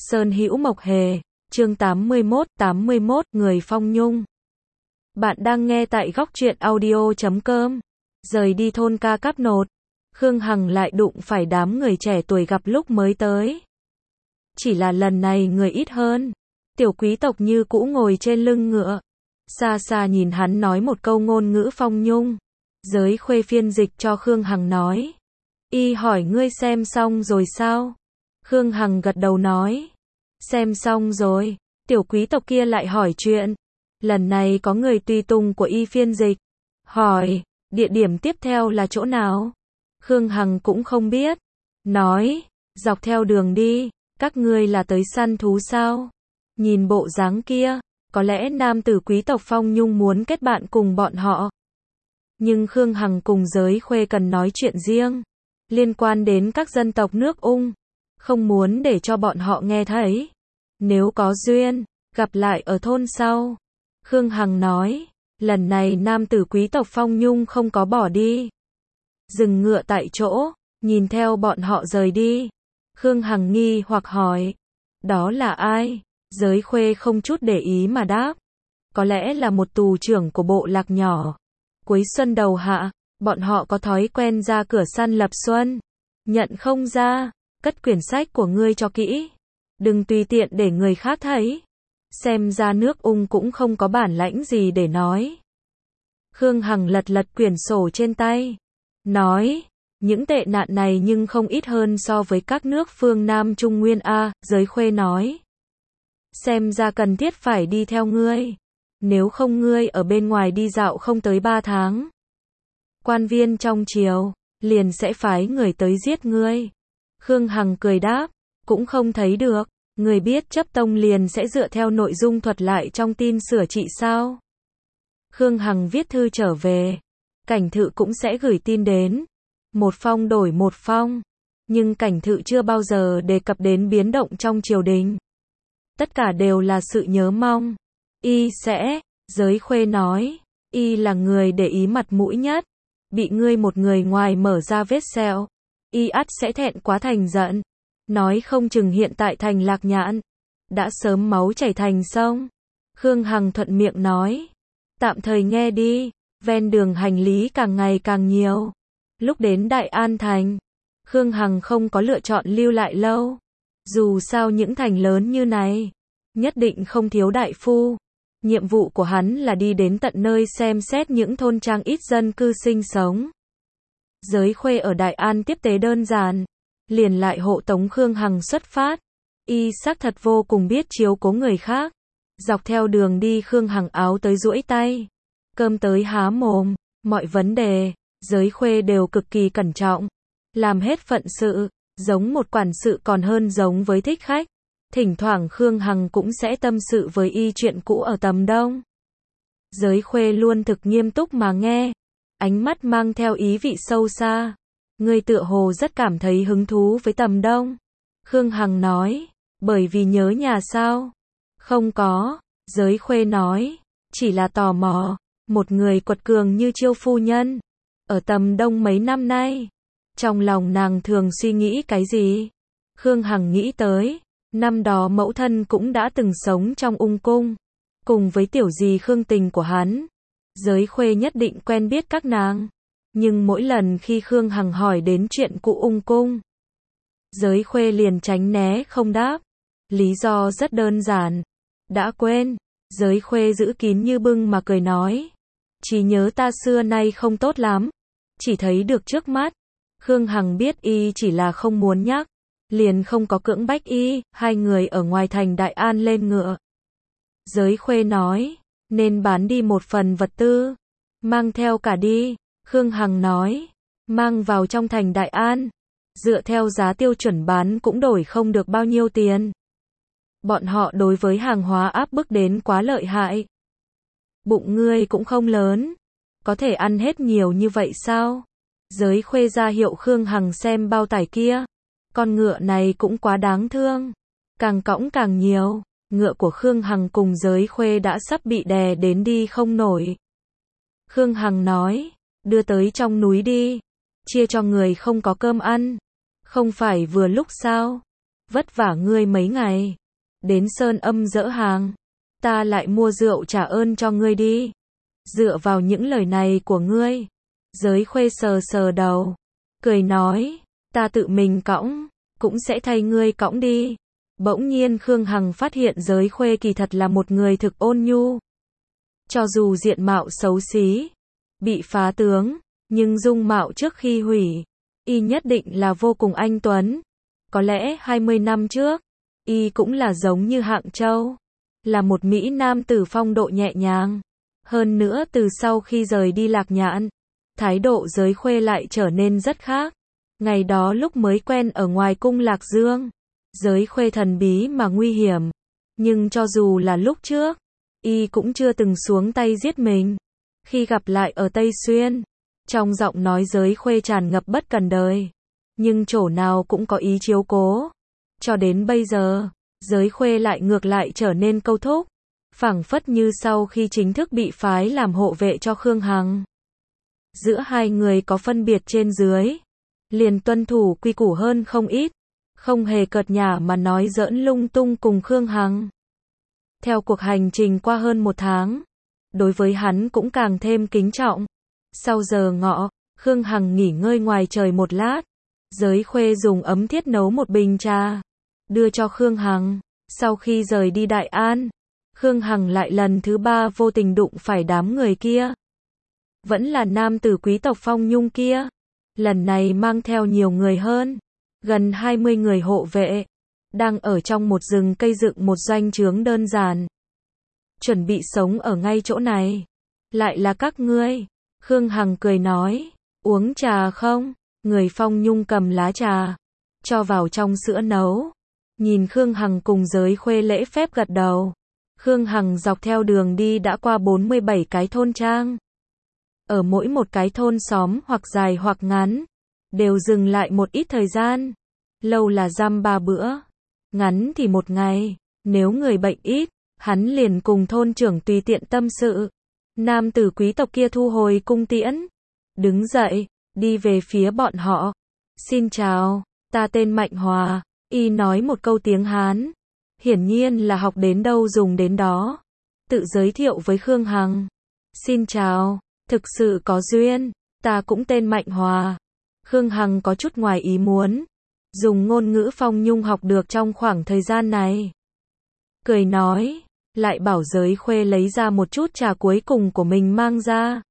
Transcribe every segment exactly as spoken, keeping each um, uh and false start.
Sơn Hữu Mộc Hề, chương tám mươi mốt, tám mươi mốt, Người Phong Nhung. Bạn đang nghe tại góc truyện audio chấm com. Rời đi thôn Ca Cáp Nột, Khương Hằng lại đụng phải đám người trẻ tuổi gặp lúc mới tới. Chỉ là lần này người ít hơn. Tiểu quý tộc như cũ ngồi trên lưng ngựa. Xa xa nhìn hắn nói một câu ngôn ngữ phong nhung. Giới Khuê phiên dịch cho Khương Hằng nói. Y hỏi ngươi xem xong rồi sao? Khương Hằng gật đầu nói. Xem xong rồi. Tiểu quý tộc kia lại hỏi chuyện. Lần này có người tùy tùng của Y phiên dịch. Hỏi, địa điểm tiếp theo là chỗ nào? Khương Hằng cũng không biết. Nói, dọc theo đường đi, các ngươi là tới săn thú sao? Nhìn bộ dáng kia, có lẽ nam tử quý tộc Phong Nhung muốn kết bạn cùng bọn họ. Nhưng Khương Hằng cùng Giới Khuê cần nói chuyện riêng, liên quan đến các dân tộc nước Ung, không muốn để cho bọn họ nghe thấy. Nếu có duyên, gặp lại ở thôn sau. Khương Hằng nói, lần này nam tử quý tộc Phong Nhung không có bỏ đi. Dừng ngựa tại chỗ, nhìn theo bọn họ rời đi. Khương Hằng nghi hoặc hỏi, đó là ai? Giới Khuê không chút để ý mà đáp, có lẽ là một tù trưởng của bộ lạc nhỏ. Cuối xuân đầu hạ, bọn họ có thói quen ra cửa săn lập xuân. Nhận không ra, cất quyển sách của ngươi cho kỹ. Đừng tùy tiện để người khác thấy. Xem ra nước Ung cũng không có bản lãnh gì để nói. Khương Hằng lật lật quyển sổ trên tay. Nói, những tệ nạn này nhưng không ít hơn so với các nước phương Nam Trung Nguyên A. Giới Khuê nói. Xem ra cần thiết phải đi theo ngươi. Nếu không ngươi ở bên ngoài đi dạo không tới ba tháng. Quan viên trong triều, liền sẽ phái người tới giết ngươi. Khương Hằng cười đáp, cũng không thấy được. Người biết chấp tông liền sẽ dựa theo nội dung thuật lại trong tin sửa trị sao? Khương Hằng viết thư trở về. Cảnh Thự cũng sẽ gửi tin đến. Một phong đổi một phong. Nhưng Cảnh Thự chưa bao giờ đề cập đến biến động trong triều đình. Tất cả đều là sự nhớ mong. Y sẽ, Giới Khuê nói, Y là người để ý mặt mũi nhất. Bị ngươi một người ngoài mở ra vết sẹo, Y ắt sẽ thẹn quá thành giận. Nói không chừng hiện tại thành Lạc Nhạn đã sớm máu chảy thành sông. Khương Hằng thuận miệng nói, tạm thời nghe đi. Ven đường hành lý càng ngày càng nhiều. Lúc đến Đại An Thành, Khương Hằng không có lựa chọn lưu lại lâu. Dù sao những thành lớn như này, nhất định không thiếu đại phu. Nhiệm vụ của hắn là đi đến tận nơi xem xét những thôn trang ít dân cư sinh sống. Giới Khuê ở Đại An tiếp tế đơn giản, liền lại hộ tống Khương Hằng xuất phát. Y xác thật vô cùng biết chiếu cố người khác. Dọc theo đường đi Khương Hằng áo tới duỗi tay, cơm tới há mồm, mọi vấn đề, Giới Khuê đều cực kỳ cẩn trọng. Làm hết phận sự, giống một quản sự còn hơn giống với thích khách. Thỉnh thoảng Khương Hằng cũng sẽ tâm sự với Y chuyện cũ ở Tầm Đông. Giới Khuê luôn thực nghiêm túc mà nghe, ánh mắt mang theo ý vị sâu xa. Ngươi tựa hồ rất cảm thấy hứng thú với Tầm Đông. Khương Hằng nói, bởi vì nhớ nhà sao? Không có, Giới Khuê nói, chỉ là tò mò. Một người quật cường như Chiêu phu nhân, ở Tầm Đông mấy năm nay, trong lòng nàng thường suy nghĩ cái gì? Khương Hằng nghĩ tới, năm đó mẫu thân cũng đã từng sống trong Ung cung, cùng với tiểu dì Khương Tình của hắn. Giới Khuê nhất định quen biết các nàng. Nhưng mỗi lần khi Khương Hằng hỏi đến chuyện cụ Ung cung, Giới Khuê liền tránh né không đáp. Lý do rất đơn giản. Đã quên. Giới Khuê giữ kín như bưng mà cười nói, trí nhớ ta xưa nay không tốt lắm, chỉ thấy được trước mắt. Khương Hằng biết Y chỉ là không muốn nhắc, liền không có cưỡng bách Y. Hai người ở ngoài thành Đại An lên ngựa. Giới Khuê nói, nên bán đi một phần vật tư, mang theo cả đi. Khương Hằng nói, mang vào trong thành Đại An, dựa theo giá tiêu chuẩn bán cũng đổi không được bao nhiêu tiền. Bọn họ đối với hàng hóa áp bức đến quá lợi hại. Bụng ngươi cũng không lớn, có thể ăn hết nhiều như vậy sao? Giới Khuê ra hiệu Khương Hằng xem bao tải kia. Con ngựa này cũng quá đáng thương, càng cõng càng nhiều. Ngựa của Khương Hằng cùng Giới Khuê đã sắp bị đè đến đi không nổi. Khương Hằng nói, đưa tới trong núi đi, chia cho người không có cơm ăn. Không phải vừa lúc sao? vất vả ngươi mấy ngày. Đến Sơn Âm dỡ hàng. Ta lại mua rượu trả ơn cho ngươi đi. Dựa vào những lời này của ngươi. Giới Khuê sờ sờ đầu. Cười nói. Ta tự mình cõng. Cũng sẽ thay ngươi cõng đi. Bỗng nhiên Khương Hằng phát hiện Giới Khuê kỳ thật là một người thực ôn nhu. Cho dù diện mạo xấu xí, bị phá tướng, nhưng dung mạo trước khi hủy, y nhất định là vô cùng anh tuấn. Có lẽ hai mươi năm trước, y cũng là giống như Hạng Châu, là một mỹ nam tử phong độ nhẹ nhàng. Hơn nữa từ sau khi rời đi Lạc Nhạn, thái độ Giới Khuê lại trở nên rất khác. Ngày đó lúc mới quen ở ngoài cung Lạc Dương, Giới Khuê thần bí mà nguy hiểm, nhưng cho dù là lúc trước, y cũng chưa từng xuống tay giết mình. Khi gặp lại ở Tây Xuyên, trong giọng nói Giới Khuê tràn ngập bất cần đời, nhưng chỗ nào cũng có ý chiếu cố. Cho đến bây giờ, Giới Khuê lại ngược lại trở nên câu thúc, phảng phất như sau khi chính thức bị phái làm hộ vệ cho Khương Hằng. Giữa hai người có phân biệt trên dưới, liền tuân thủ quy củ hơn không ít, không hề cợt nhả mà nói giỡn lung tung cùng Khương Hằng. Theo cuộc hành trình qua hơn một tháng, đối với hắn cũng càng thêm kính trọng. Sau giờ ngọ, Khương Hằng nghỉ ngơi ngoài trời một lát. Giới Khuê dùng ấm thiết nấu một bình trà, đưa cho Khương Hằng. Sau khi rời đi Đại An, Khương Hằng lại lần thứ ba vô tình đụng phải đám người kia. Vẫn là nam tử quý tộc Phong Nhung kia. Lần này mang theo nhiều người hơn, gần hai mươi người hộ vệ, đang ở trong một rừng cây dựng một doanh trướng đơn giản. Chuẩn bị sống ở ngay chỗ này. Lại là các ngươi. Khương Hằng cười nói, uống trà không? Người Phong Nhung cầm lá trà, cho vào trong sữa nấu. Nhìn Khương Hằng cùng Giới Khuê lễ phép gật đầu. Khương Hằng dọc theo đường đi đã qua bốn mươi bảy cái thôn trang. Ở mỗi một cái thôn xóm hoặc dài hoặc ngắn, đều dừng lại một ít thời gian. Lâu là dăm ba bữa, ngắn thì một ngày. Nếu người bệnh ít, hắn liền cùng thôn trưởng tùy tiện tâm sự. Nam tử quý tộc kia thu hồi cung tiễn, đứng dậy, đi về phía bọn họ. Xin chào, ta tên Mạnh Hòa. Y nói một câu tiếng Hán, hiển nhiên là học đến đâu dùng đến đó. Tự giới thiệu với Khương Hằng. Xin chào, thực sự có duyên, ta cũng tên Mạnh Hòa. Khương Hằng có chút ngoài ý muốn, dùng ngôn ngữ Phong Nhung học được trong khoảng thời gian này. Cười nói, lại bảo Giới Khuê lấy ra một chút trà cuối cùng của mình mang ra.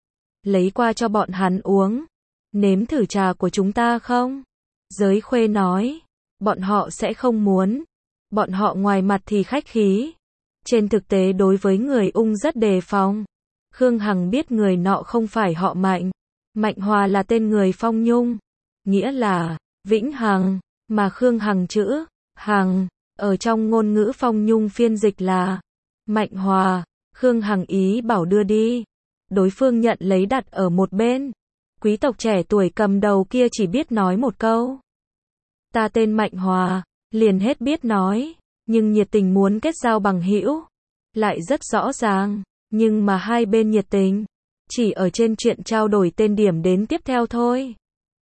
Lấy qua cho bọn hắn uống. Nếm thử trà của chúng ta không? Giới Khuê nói, bọn họ sẽ không muốn. Bọn họ ngoài mặt thì khách khí, trên thực tế đối với người Ung rất đề phòng. Khương Hằng biết người nọ không phải họ Mạnh. Mạnh Hòa là tên người Phong Nhung, nghĩa là Vĩnh Hằng, mà Khương Hằng chữ Hằng ở trong ngôn ngữ Phong Nhung phiên dịch là Mạnh Hòa. Khương Hằng ý bảo đưa đi, đối phương nhận lấy đặt ở một bên. Quý tộc trẻ tuổi cầm đầu kia chỉ biết nói một câu, ta tên Mạnh Hòa, liền hết biết nói, nhưng nhiệt tình muốn kết giao bằng hữu lại rất rõ ràng, nhưng mà hai bên nhiệt tình chỉ ở trên chuyện trao đổi tên điểm đến tiếp theo thôi.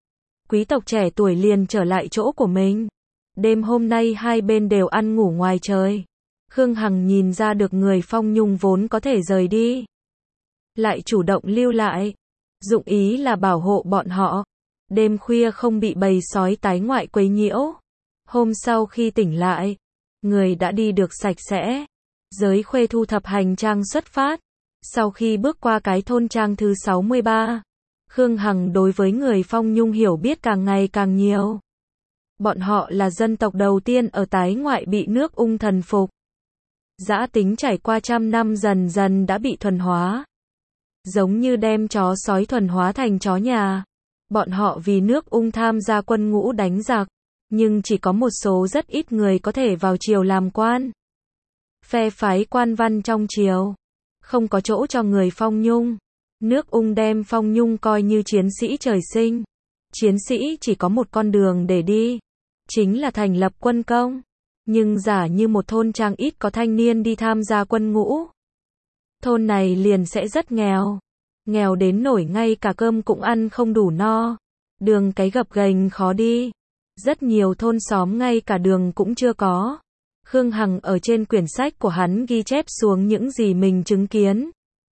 Quý tộc trẻ tuổi liền trở lại chỗ của mình. Đêm hôm nay hai bên đều ăn ngủ ngoài trời. Khương Hằng nhìn ra được người Phong Nhung vốn có thể rời đi, lại chủ động lưu lại, dụng ý là bảo hộ bọn họ, đêm khuya không bị bầy sói tái ngoại quấy nhiễu. Hôm sau khi tỉnh lại, người đã đi được sạch sẽ. Giới Khuê thu thập hành trang xuất phát. Sau khi bước qua cái thôn trang thứ sáu mươi ba, Khương Hằng đối với người Phong Nhung hiểu biết càng ngày càng nhiều. Bọn họ là dân tộc đầu tiên ở tái ngoại bị nước Ung thần phục. Dã tính trải qua trăm năm dần dần đã bị thuần hóa. Giống như đem chó sói thuần hóa thành chó nhà. Bọn họ vì nước Ung tham gia quân ngũ đánh giặc, nhưng chỉ có một số rất ít người có thể vào triều làm quan. Phe phái quan văn trong triều không có chỗ cho người Phong Nhung. Nước Ung đem Phong Nhung coi như chiến sĩ trời sinh. Chiến sĩ chỉ có một con đường để đi, chính là thành lập quân công. Nhưng giả như một thôn trang ít có thanh niên đi tham gia quân ngũ, thôn này liền sẽ rất nghèo. Nghèo đến nổi ngay cả cơm cũng ăn không đủ no. Đường cái gập ghềnh khó đi. Rất nhiều thôn xóm ngay cả đường cũng chưa có. Khương Hằng ở trên quyển sách của hắn ghi chép xuống những gì mình chứng kiến.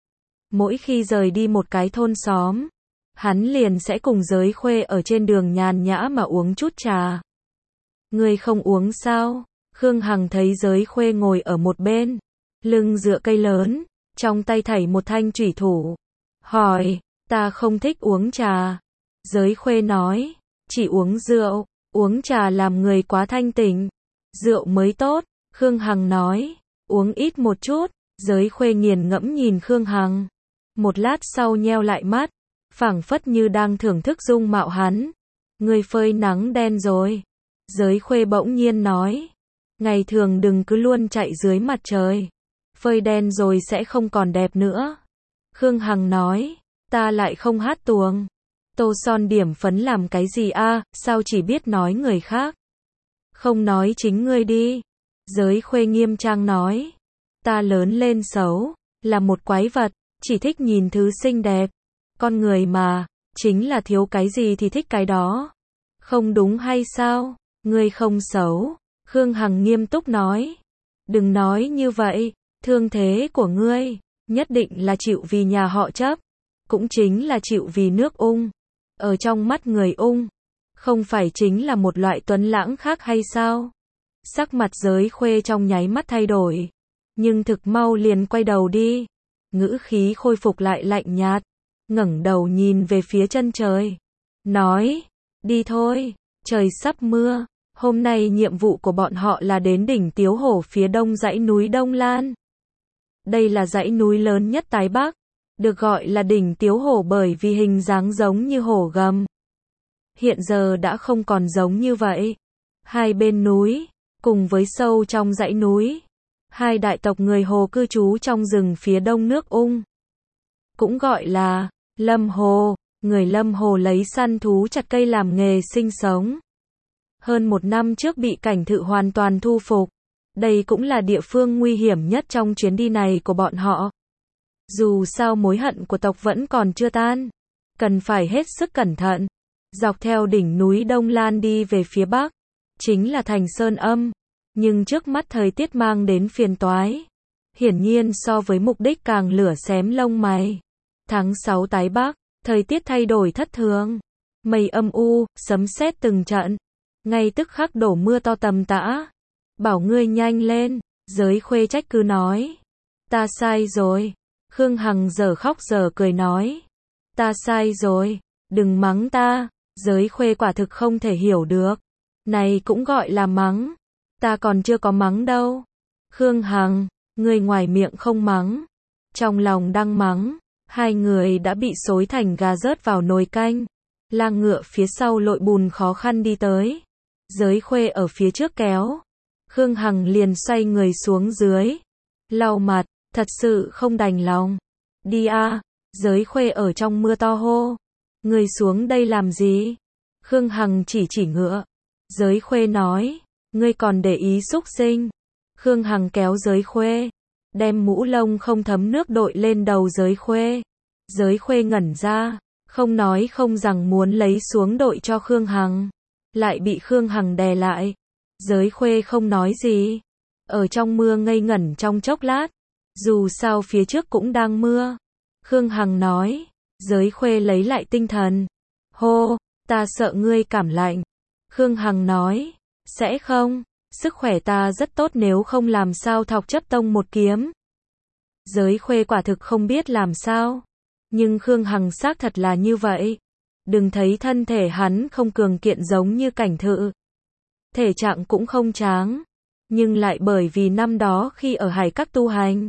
Mỗi khi rời đi một cái thôn xóm, hắn liền sẽ cùng Giới Khuê ở trên đường nhàn nhã mà uống chút trà. Ngươi không uống sao? Khương Hằng thấy Giới Khuê ngồi ở một bên, lưng dựa cây lớn, trong tay thảy một thanh chủy thủ. Hỏi, ta không thích uống trà. Giới Khuê nói, chỉ uống rượu, uống trà làm người quá thanh tỉnh. Rượu mới tốt. Khương Hằng nói, uống ít một chút. Giới Khuê nghiền ngẫm nhìn Khương Hằng. Một lát sau nheo lại mắt, phảng phất như đang thưởng thức dung mạo hắn. Ngươi phơi nắng đen rồi. Giới Khuê bỗng nhiên nói, ngày thường đừng cứ luôn chạy dưới mặt trời. Phơi đen rồi sẽ không còn đẹp nữa. Khương Hằng nói, ta lại không hát tuồng. Tô son điểm phấn làm cái gì a, sao chỉ biết nói người khác. Không nói chính ngươi đi. Giới Khuê nghiêm trang nói, ta lớn lên xấu, là một quái vật, chỉ thích nhìn thứ xinh đẹp. Con người mà, chính là thiếu cái gì thì thích cái đó. Không đúng hay sao? Ngươi không xấu. Khương Hằng nghiêm túc nói. Đừng nói như vậy, thương thế của ngươi, nhất định là chịu vì nhà họ chấp. Cũng chính là chịu vì nước Ung. Ở trong mắt người Ung, không phải chính là một loại tuấn lãng khác hay sao? Sắc mặt Giới Khuê trong nháy mắt thay đổi. Nhưng thực mau liền quay đầu đi. Ngữ khí khôi phục lại lạnh nhạt. Ngẩng đầu nhìn về phía chân trời. Nói, đi thôi, trời sắp mưa. Hôm nay nhiệm vụ của bọn họ là đến đỉnh Tiếu Hổ phía đông dãy núi Đông Lan. Đây là dãy núi lớn nhất Tái Bắc. Được gọi là đỉnh Tiếu Hổ bởi vì hình dáng giống như hổ gầm. Hiện giờ đã không còn giống như vậy. Hai bên núi, cùng với sâu trong dãy núi. Hai đại tộc người Hồ cư trú trong rừng phía đông nước Ung. Cũng gọi là Lâm Hồ. Người Lâm Hồ lấy săn thú chặt cây làm nghề sinh sống. Hơn một năm trước bị cảnh thự hoàn toàn thu phục. Đây cũng là địa phương nguy hiểm nhất trong chuyến đi này của bọn họ. Dù sao mối hận của tộc vẫn còn chưa tan. Cần phải hết sức cẩn thận. Dọc theo đỉnh núi Đông Lan đi về phía bắc. Chính là thành Sơn Âm. Nhưng trước mắt thời tiết mang đến phiền toái. Hiển nhiên so với mục đích càng lửa xém lông mày. Tháng sáu Tái Bắc, thời tiết thay đổi thất thường. Mây âm u, sấm sét từng trận. Ngay tức khắc đổ mưa to tầm tã. Bảo ngươi nhanh lên, Giới Khuê trách cứ nói. Ta sai rồi. Khương Hằng giờ khóc giờ cười nói. Ta sai rồi, đừng mắng ta. Giới Khuê quả thực không thể hiểu được. Này cũng gọi là mắng. Ta còn chưa có mắng đâu. Khương Hằng, ngươi ngoài miệng không mắng, trong lòng đang mắng. Hai người đã bị xối thành gà rớt vào nồi canh. Lang ngựa phía sau lội bùn khó khăn đi tới. Giới Khuê ở phía trước kéo. Khương Hằng liền xoay người xuống dưới. Lau mặt, thật sự không đành lòng. Đi a. Giới Khuê ở trong mưa to hô. Người xuống đây làm gì? Khương Hằng chỉ chỉ ngựa. Giới Khuê nói, ngươi còn để ý xúc sinh. Khương Hằng kéo Giới Khuê, đem mũ lông không thấm nước đội lên đầu Giới Khuê. Giới Khuê ngẩn ra, không nói không rằng muốn lấy xuống đội cho Khương Hằng. Lại bị Khương Hằng đè lại. Giới Khuê không nói gì. Ở trong mưa ngây ngẩn trong chốc lát. Dù sao phía trước cũng đang mưa. Khương Hằng nói. Giới Khuê lấy lại tinh thần. Hô, ta sợ ngươi cảm lạnh. Khương Hằng nói. Sẽ không, sức khỏe ta rất tốt nếu không làm sao thọc chấp tông một kiếm. Giới Khuê quả thực không biết làm sao. Nhưng Khương Hằng xác thật là như vậy. Đừng thấy thân thể hắn không cường kiện giống như cảnh thự. Thể trạng cũng không tráng. Nhưng lại bởi vì năm đó khi ở Hải Các tu hành,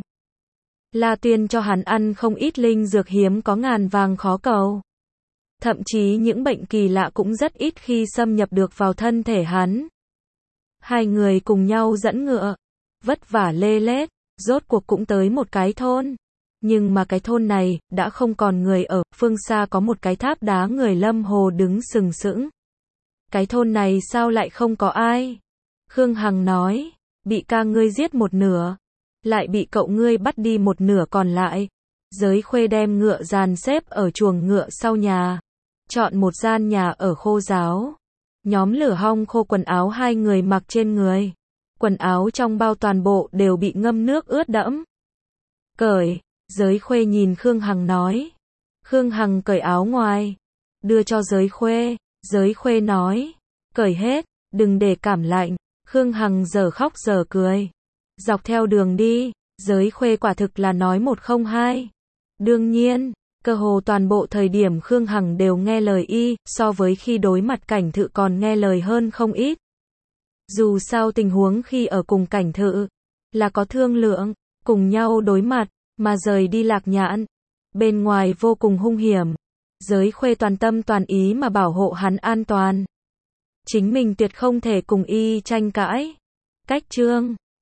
La Tuyên cho hắn ăn không ít linh dược hiếm có ngàn vàng khó cầu. Thậm chí những bệnh kỳ lạ cũng rất ít khi xâm nhập được vào thân thể hắn. Hai người cùng nhau dẫn ngựa, vất vả lê lết, rốt cuộc cũng tới một cái thôn. Nhưng mà cái thôn này, đã không còn người ở, phương xa có một cái tháp đá người Lâm Hồ đứng sừng sững. Cái thôn này sao lại không có ai? Khương Hằng nói, bị ca ngươi giết một nửa, lại bị cậu ngươi bắt đi một nửa còn lại. Giới Khuê đem ngựa dàn xếp ở chuồng ngựa sau nhà, chọn một gian nhà ở khô ráo. Nhóm lửa hong khô quần áo hai người mặc trên người. Quần áo trong bao toàn bộ đều bị ngâm nước ướt đẫm. Cởi, Giới Khuê nhìn Khương Hằng nói. Khương Hằng cởi áo ngoài, đưa cho Giới Khuê. Giới Khuê nói, cởi hết, đừng để cảm lạnh. Khương Hằng giờ khóc giờ cười. Dọc theo đường đi, Giới Khuê quả thực là nói một không hai. Đương nhiên, cơ hồ toàn bộ thời điểm Khương Hằng đều nghe lời y, so với khi đối mặt Cảnh Thự còn nghe lời hơn không ít. Dù sao tình huống khi ở cùng Cảnh Thự, là có thương lượng, cùng nhau đối mặt, mà rời đi Lạc Nhạn. Bên ngoài vô cùng hung hiểm. Giới Khuê toàn tâm toàn ý mà bảo hộ hắn an toàn. Chính mình tuyệt không thể cùng y tranh cãi. Cách chương